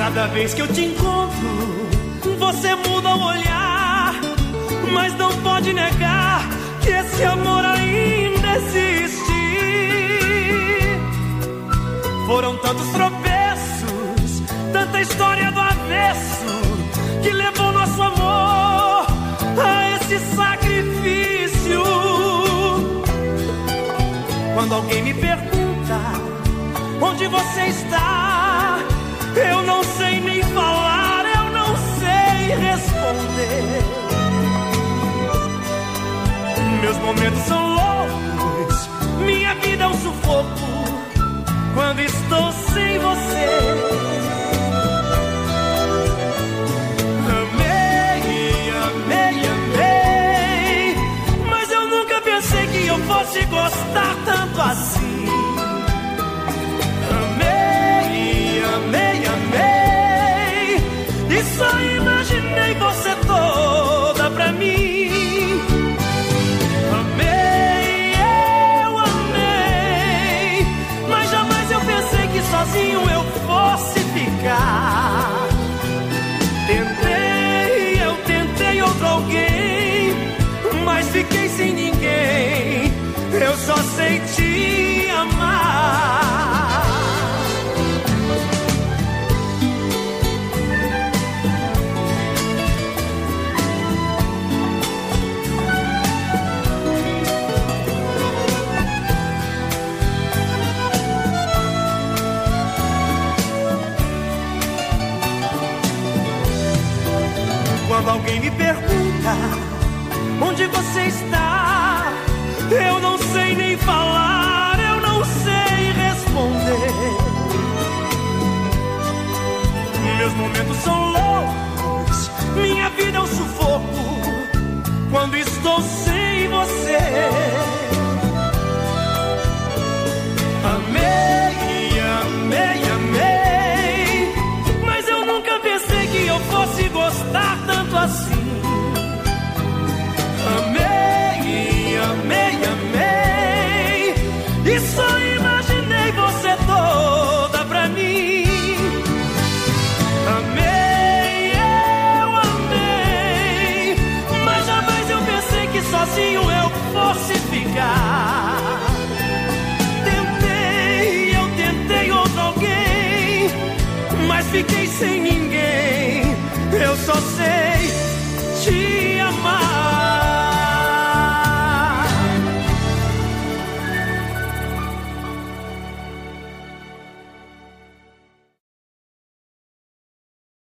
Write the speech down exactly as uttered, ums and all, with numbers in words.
Cada vez que eu te encontro, você muda o olhar, mas não pode negar que esse amor ainda existe. Foram tantos tropeços, tanta história do avesso, que levou nosso amor a esse sacrifício. Quando alguém me pergunta onde você está, eu não sei nem falar, eu não sei responder. Meus momentos são loucos, minha vida é um sufoco quando estou sem você. Amei, amei, amei, mas eu nunca pensei que eu fosse gostar tanto assim. Amei, amei, amei, e só imaginei você toda pra mim. Amei, eu amei, mas jamais eu pensei que sozinho eu fosse ficar. Tentei, eu tentei outro alguém, mas fiquei sem ninguém. Eu só sei te amar. Quando alguém me pergunta onde você está, eu não sei nem falar, eu não sei responder. Meus momentos são loucos, minha vida é um sufoco quando estou sem você. Amei, amei, amei, mas eu nunca pensei que eu fosse gostar tanto assim. Amei, amei, amei, e só imaginei você toda pra mim. Amei, eu amei, mas jamais eu pensei que sozinho eu fosse ficar. Tentei, eu tentei outro alguém, mas fiquei sem ninguém. Eu só sei te amar.